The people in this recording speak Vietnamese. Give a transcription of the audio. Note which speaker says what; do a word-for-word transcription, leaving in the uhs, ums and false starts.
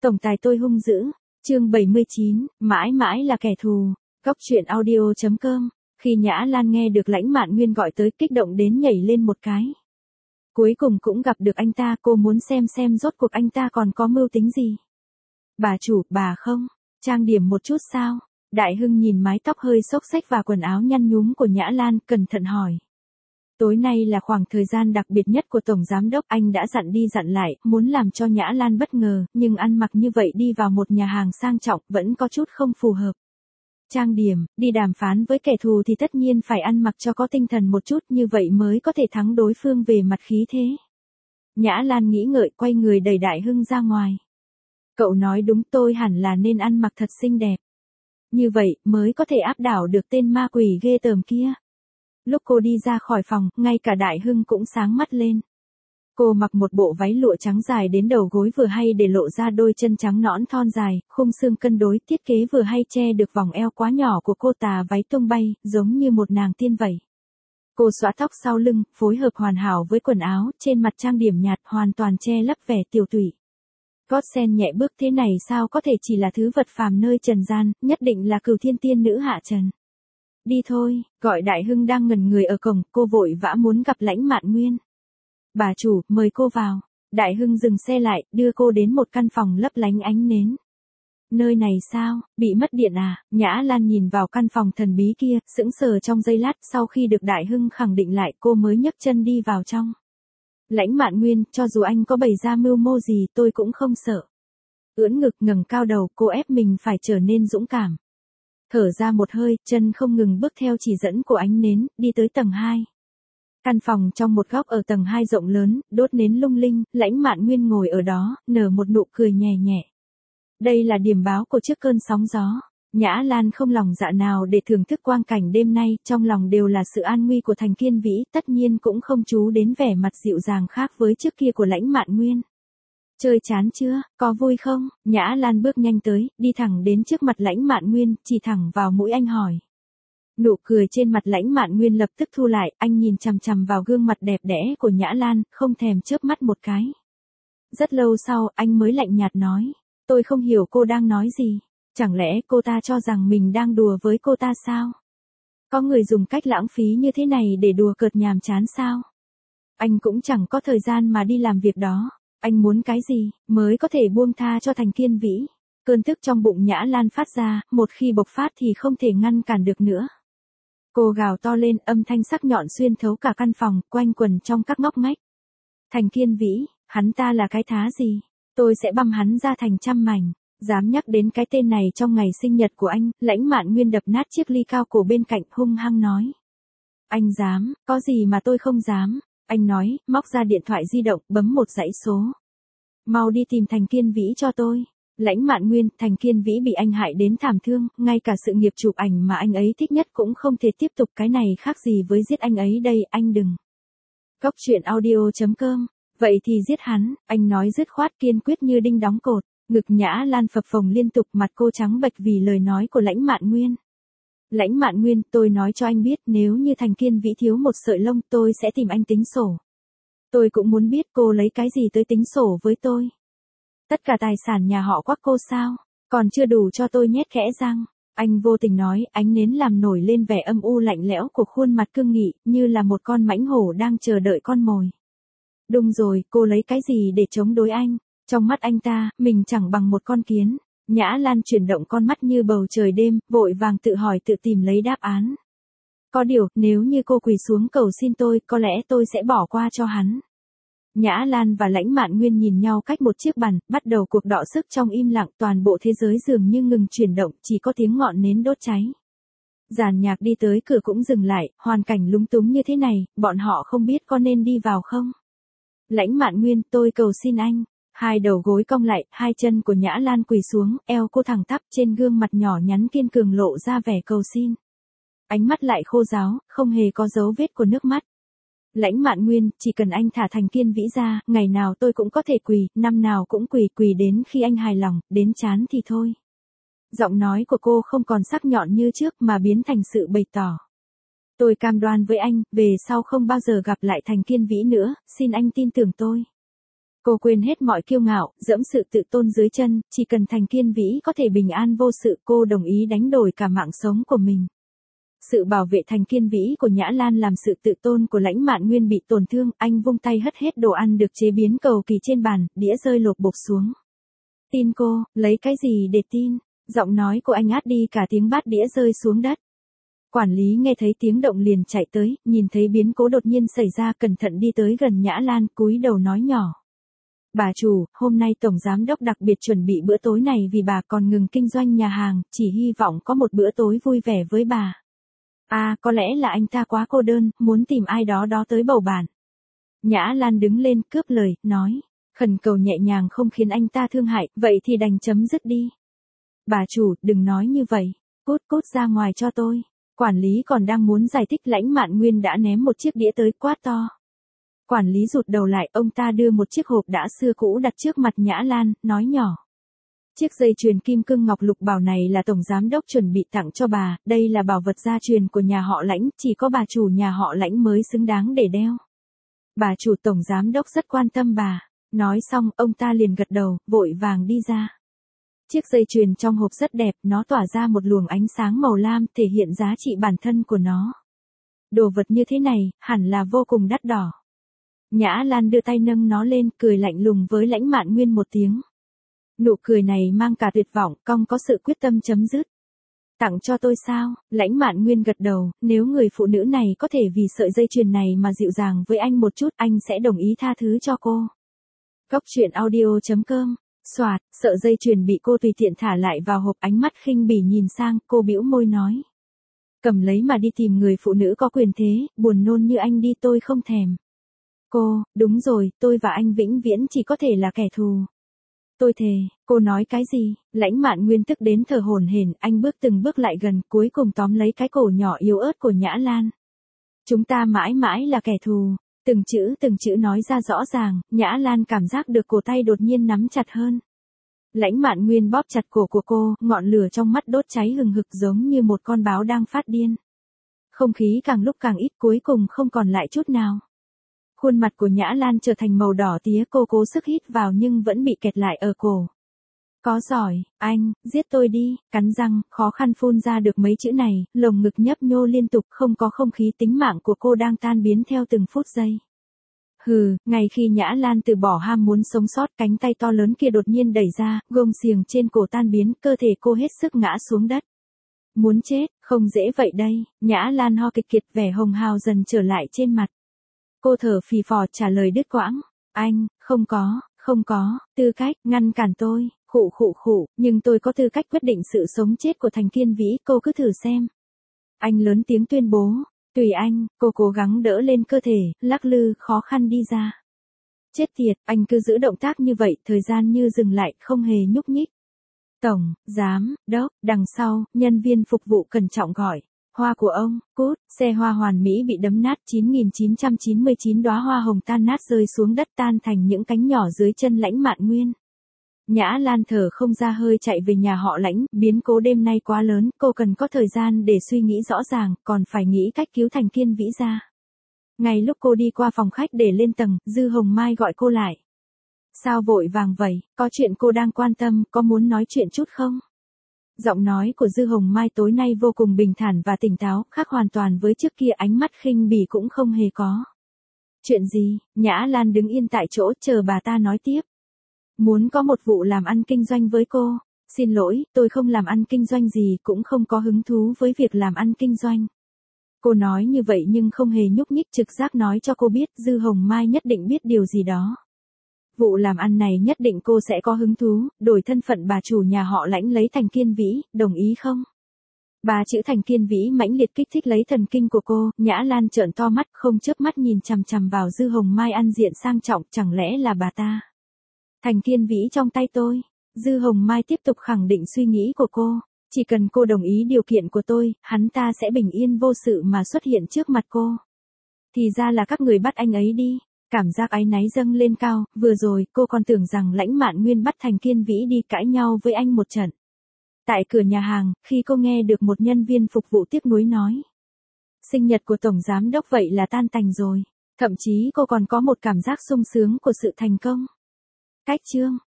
Speaker 1: Tổng tài tôi hung dữ. Chương bảy mươi chín, mãi mãi là kẻ thù. Góc truyện audio chấm com. Khi Nhã Lan nghe được Lãnh Mạn Nguyên gọi tới, kích động đến nhảy lên một cái. Cuối cùng cũng gặp được anh ta, cô muốn xem xem rốt cuộc anh ta còn có mưu tính gì. Bà chủ, bà không trang điểm một chút sao? Đại Hưng nhìn mái tóc hơi xốc xếch và quần áo nhăn nhúm của Nhã Lan, cẩn thận hỏi. Tối nay là khoảng thời gian đặc biệt nhất của Tổng Giám Đốc, anh đã dặn đi dặn lại, muốn làm cho Nhã Lan bất ngờ, nhưng ăn mặc như vậy đi vào một nhà hàng sang trọng vẫn có chút không phù hợp. Trang điểm, đi đàm phán với kẻ thù thì tất nhiên phải ăn mặc cho có tinh thần một chút, như vậy mới có thể thắng đối phương về mặt khí thế. Nhã Lan nghĩ ngợi, quay người đẩy Đại Hưng ra ngoài. Cậu nói đúng, tôi hẳn là nên ăn mặc thật xinh đẹp. Như vậy mới có thể áp đảo được tên ma quỷ ghê tởm kia. Lúc cô đi ra khỏi phòng, ngay cả Đại Hưng cũng sáng mắt lên. Cô mặc một bộ váy lụa trắng dài đến đầu gối vừa hay để lộ ra đôi chân trắng nõn thon dài, khung xương cân đối, thiết kế vừa hay che được vòng eo quá nhỏ của cô, tà váy tung bay, giống như một nàng tiên vậy. Cô xõa tóc sau lưng, phối hợp hoàn hảo với quần áo, trên mặt trang điểm nhạt, hoàn toàn che lấp vẻ tiểu tụy. Gót sen nhẹ bước thế này sao có thể chỉ là thứ vật phàm nơi trần gian, nhất định là Cửu Thiên Tiên nữ hạ trần. Đi thôi, gọi Đại Hưng đang ngẩn người ở cổng, cô vội vã muốn gặp Lãnh Mạn Nguyên. Bà chủ, mời cô vào. Đại Hưng dừng xe lại, đưa cô đến một căn phòng lấp lánh ánh nến. Nơi này sao, bị mất điện à? Nhã Lan nhìn vào căn phòng thần bí kia, sững sờ trong giây lát, sau khi được Đại Hưng khẳng định lại, cô mới nhấc chân đi vào trong. Lãnh Mạn Nguyên, cho dù anh có bày ra mưu mô gì tôi cũng không sợ. Ưỡn ngực ngẩng cao đầu, cô ép mình phải trở nên dũng cảm. Thở ra một hơi, chân không ngừng bước theo chỉ dẫn của ánh nến, đi tới tầng hai. Căn phòng trong một góc ở tầng hai rộng lớn, đốt nến lung linh, Lãnh Mạn Nguyên ngồi ở đó, nở một nụ cười nhẹ nhẹ. Đây là điểm báo của trước cơn sóng gió. Nhã Lan không lòng dạ nào để thưởng thức quang cảnh đêm nay, trong lòng đều là sự an nguy của Thành Kiên Vĩ, tất nhiên cũng không chú đến vẻ mặt dịu dàng khác với trước kia của Lãnh Mạn Nguyên. Chơi chán chưa, có vui không? Nhã Lan bước nhanh tới, đi thẳng đến trước mặt Lãnh Mạn Nguyên, chỉ thẳng vào mũi anh hỏi. Nụ cười trên mặt Lãnh Mạn Nguyên lập tức thu lại, anh nhìn chằm chằm vào gương mặt đẹp đẽ của Nhã Lan, không thèm chớp mắt một cái. Rất lâu sau, anh mới lạnh nhạt nói, tôi không hiểu cô đang nói gì, chẳng lẽ cô ta cho rằng mình đang đùa với cô ta sao? Có người dùng cách lãng phí như thế này để đùa cợt nhàm chán sao? Anh cũng chẳng có thời gian mà đi làm việc đó. Anh muốn cái gì, mới có thể buông tha cho Thành Kiên Vĩ. Cơn tức trong bụng Nhã Lan phát ra, một khi bộc phát thì không thể ngăn cản được nữa. Cô gào to lên, âm thanh sắc nhọn xuyên thấu cả căn phòng, quanh quẩn trong các ngóc ngách. Thành Kiên Vĩ, hắn ta là cái thá gì? Tôi sẽ băm hắn ra thành trăm mảnh. Dám nhắc đến cái tên này trong ngày sinh nhật của anh, Lãnh Mạn Nguyên đập nát chiếc ly cao cổ bên cạnh, hung hăng nói. Anh dám, có gì mà tôi không dám. Anh nói, móc ra điện thoại di động, bấm một dãy số. Mau đi tìm Thành Kiên Vĩ cho tôi. Lãnh Mạn Nguyên, Thành Kiên Vĩ bị anh hại đến thảm thương, ngay cả sự nghiệp chụp ảnh mà anh ấy thích nhất cũng không thể tiếp tục, cái này khác gì với giết anh ấy đây, anh đừng. Góc truyện audio chấm com. Vậy thì giết hắn, anh nói dứt khoát, kiên quyết như đinh đóng cột. Ngực Nhã Lan phập phồng liên tục, mặt cô trắng bệch vì lời nói của Lãnh Mạn Nguyên. Lãnh Mạn Nguyên, tôi nói cho anh biết, nếu như Thành Kiên Vĩ thiếu một sợi lông, tôi sẽ tìm anh tính sổ. Tôi cũng muốn biết cô lấy cái gì tới tính sổ với tôi. Tất cả tài sản nhà họ Quắc cô sao? Còn chưa đủ cho tôi nhét kẽ răng. Anh vô tình nói, ánh nến làm nổi lên vẻ âm u lạnh lẽo của khuôn mặt cương nghị, như là một con mãnh hổ đang chờ đợi con mồi. Đúng rồi, cô lấy cái gì để chống đối anh? Trong mắt anh ta, mình chẳng bằng một con kiến. Nhã Lan chuyển động con mắt như bầu trời đêm, vội vàng tự hỏi tự tìm lấy đáp án. Có điều, nếu như cô quỳ xuống cầu xin tôi, có lẽ tôi sẽ bỏ qua cho hắn. Nhã Lan và Lãnh Mạn Nguyên nhìn nhau cách một chiếc bàn, bắt đầu cuộc đọ sức trong im lặng, toàn bộ thế giới dường như ngừng chuyển động, chỉ có tiếng ngọn nến đốt cháy. Giàn nhạc đi tới cửa cũng dừng lại, hoàn cảnh lúng túng như thế này, bọn họ không biết có nên đi vào không. Lãnh Mạn Nguyên, tôi cầu xin anh. Hai đầu gối cong lại, hai chân của Nhã Lan quỳ xuống, eo cô thẳng tắp, trên gương mặt nhỏ nhắn kiên cường lộ ra vẻ cầu xin. Ánh mắt lại khô ráo, không hề có dấu vết của nước mắt. Lãnh Mạn Nguyên, chỉ cần anh thả Thành Kiên Vĩ ra, ngày nào tôi cũng có thể quỳ, năm nào cũng quỳ, quỳ đến khi anh hài lòng, đến chán thì thôi. Giọng nói của cô không còn sắc nhọn như trước mà biến thành sự bày tỏ. Tôi cam đoan với anh, về sau không bao giờ gặp lại Thành Kiên Vĩ nữa, xin anh tin tưởng tôi. Cô quên hết mọi kiêu ngạo, dẫm sự tự tôn dưới chân, chỉ cần Thành Kiên Vĩ có thể bình an vô sự, cô đồng ý đánh đổi cả mạng sống của mình. Sự bảo vệ Thành Kiên Vĩ của Nhã Lan làm sự tự tôn của Lãnh Mạn Nguyên bị tổn thương, anh vung tay hất hết đồ ăn được chế biến cầu kỳ trên bàn, đĩa rơi lộp bộp xuống. Tin cô, lấy cái gì để tin? Giọng nói của anh át đi cả tiếng bát đĩa rơi xuống đất. Quản lý nghe thấy tiếng động liền chạy tới, nhìn thấy biến cố đột nhiên xảy ra, cẩn thận đi tới gần Nhã Lan, cúi đầu nói nhỏ. Bà chủ, hôm nay Tổng Giám Đốc đặc biệt chuẩn bị bữa tối này vì bà còn ngừng kinh doanh nhà hàng, chỉ hy vọng có một bữa tối vui vẻ với bà. À, có lẽ là anh ta quá cô đơn, muốn tìm ai đó đó tới bầu bạn. Nhã Lan đứng lên, cướp lời, nói. Khẩn cầu nhẹ nhàng không khiến anh ta thương hại, vậy thì đành chấm dứt đi. Bà chủ, đừng nói như vậy. Cút cút ra ngoài cho tôi. Quản lý còn đang muốn giải thích, Lãnh Mạn Nguyên đã ném một chiếc đĩa tới, quát to. Quản lý rụt đầu lại, ông ta đưa một chiếc hộp đã xưa cũ đặt trước mặt Nhã Lan, nói nhỏ. Chiếc dây chuyền kim cương ngọc lục bảo này là Tổng Giám Đốc chuẩn bị tặng cho bà, đây là bảo vật gia truyền của nhà họ Lãnh, chỉ có bà chủ nhà họ Lãnh mới xứng đáng để đeo. Bà chủ Tổng Giám Đốc rất quan tâm bà. Nói xong, ông ta liền gật đầu, vội vàng đi ra. Chiếc dây chuyền trong hộp rất đẹp, nó tỏa ra một luồng ánh sáng màu lam, thể hiện giá trị bản thân của nó. Đồ vật như thế này, hẳn là vô cùng đắt đỏ. Nhã Lan đưa tay nâng nó lên, cười lạnh lùng với Lãnh Mạn Nguyên một tiếng. Nụ cười này mang cả tuyệt vọng, cong có sự quyết tâm chấm dứt. Tặng cho tôi sao? Lãnh Mạn Nguyên gật đầu, nếu người phụ nữ này có thể vì sợi dây chuyền này mà dịu dàng với anh một chút, anh sẽ đồng ý tha thứ cho cô. Cốc truyện audio chấm com. Soạt, sợi dây chuyền bị cô tùy tiện thả lại vào hộp, ánh mắt khinh bỉ nhìn sang, cô bĩu môi nói. Cầm lấy mà đi tìm người phụ nữ có quyền thế, buồn nôn như anh đi, tôi không thèm. Cô, đúng rồi, tôi và anh vĩnh viễn chỉ có thể là kẻ thù. Tôi thề, cô nói cái gì? Lãnh Mạn Nguyên tức đến thở hổn hển, anh bước từng bước lại gần, cuối cùng tóm lấy cái cổ nhỏ yếu ớt của Nhã Lan. Chúng ta mãi mãi là kẻ thù. Từng chữ từng chữ nói ra rõ ràng, Nhã Lan cảm giác được cổ tay đột nhiên nắm chặt hơn. Lãnh Mạn Nguyên bóp chặt cổ của cô, ngọn lửa trong mắt đốt cháy hừng hực giống như một con báo đang phát điên. Không khí càng lúc càng ít, cuối cùng không còn lại chút nào. Khuôn mặt của Nhã Lan trở thành màu đỏ tía, cô cố sức hít vào nhưng vẫn bị kẹt lại ở cổ. Có giỏi, anh, giết tôi đi, cắn răng, khó khăn phun ra được mấy chữ này, lồng ngực nhấp nhô liên tục, không có không khí, tính mạng của cô đang tan biến theo từng phút giây. Hừ, ngay khi Nhã Lan từ bỏ ham muốn sống sót, cánh tay to lớn kia đột nhiên đẩy ra, gông xiềng trên cổ tan biến, cơ thể cô hết sức ngã xuống đất. Muốn chết, không dễ vậy đây, Nhã Lan ho kịch kiệt, vẻ hồng hào dần trở lại trên mặt. Cô thở phì phò trả lời đứt quãng, anh, không có, không có, tư cách, ngăn cản tôi. Khụ khụ khụ, nhưng tôi có tư cách quyết định sự sống chết của Thành Kiên Vĩ, cô cứ thử xem. Anh lớn tiếng tuyên bố, tùy anh, cô cố gắng đỡ lên cơ thể, lắc lư, khó khăn đi ra. Chết tiệt, anh cứ giữ động tác như vậy, thời gian như dừng lại, không hề nhúc nhích. Tổng, giám, đốc, đằng sau, nhân viên phục vụ cẩn trọng gọi. Hoa của ông, cút, xe hoa hoàn mỹ bị đấm nát, chín nghìn chín trăm chín mươi chín đóa hoa hồng tan nát rơi xuống đất, tan thành những cánh nhỏ dưới chân Lãnh Mạn Nguyên. Nhã Lan thở không ra hơi chạy về nhà họ Lãnh, biến cố đêm nay quá lớn, cô cần có thời gian để suy nghĩ rõ ràng, còn phải nghĩ cách cứu Thành Kiên Vĩ ra. Ngay lúc cô đi qua phòng khách để lên tầng, Dư Hồng Mai gọi cô lại. Sao vội vàng vậy, có chuyện cô đang quan tâm, có muốn nói chuyện chút không? Giọng nói của Dư Hồng Mai tối nay vô cùng bình thản và tỉnh táo, khác hoàn toàn với trước kia, ánh mắt khinh bỉ cũng không hề có. Chuyện gì? Nhã Lan đứng yên tại chỗ, chờ bà ta nói tiếp. Muốn có một vụ làm ăn kinh doanh với cô. Xin lỗi, tôi không làm ăn kinh doanh gì, cũng không có hứng thú với việc làm ăn kinh doanh. Cô nói như vậy nhưng không hề nhúc nhích, trực giác nói cho cô biết Dư Hồng Mai nhất định biết điều gì đó. Vụ làm ăn này nhất định cô sẽ có hứng thú, đổi thân phận bà chủ nhà họ Lãnh lấy Thành Kiên Vĩ, đồng ý không? Ba chữ Thành Kiên Vĩ mãnh liệt kích thích lấy thần kinh của cô, Nhã Lan trợn to mắt không chớp mắt nhìn chằm chằm vào Dư Hồng Mai ăn diện sang trọng, chẳng lẽ là bà ta? Thành Kiên Vĩ trong tay tôi. Dư Hồng Mai tiếp tục khẳng định suy nghĩ của cô. Chỉ cần cô đồng ý điều kiện của tôi, hắn ta sẽ bình yên vô sự mà xuất hiện trước mặt cô. Thì ra là các người bắt anh ấy đi. Cảm giác áy náy dâng lên cao, vừa rồi cô còn tưởng rằng Lãnh Mạn Nguyên bắt Thành Kiên Vĩ đi cãi nhau với anh một trận. Tại cửa nhà hàng, khi cô nghe được một nhân viên phục vụ tiếc nuối nói. Sinh nhật của Tổng Giám Đốc vậy là tan tành rồi. Thậm chí cô còn có một cảm giác sung sướng của sự thành công. Cách chương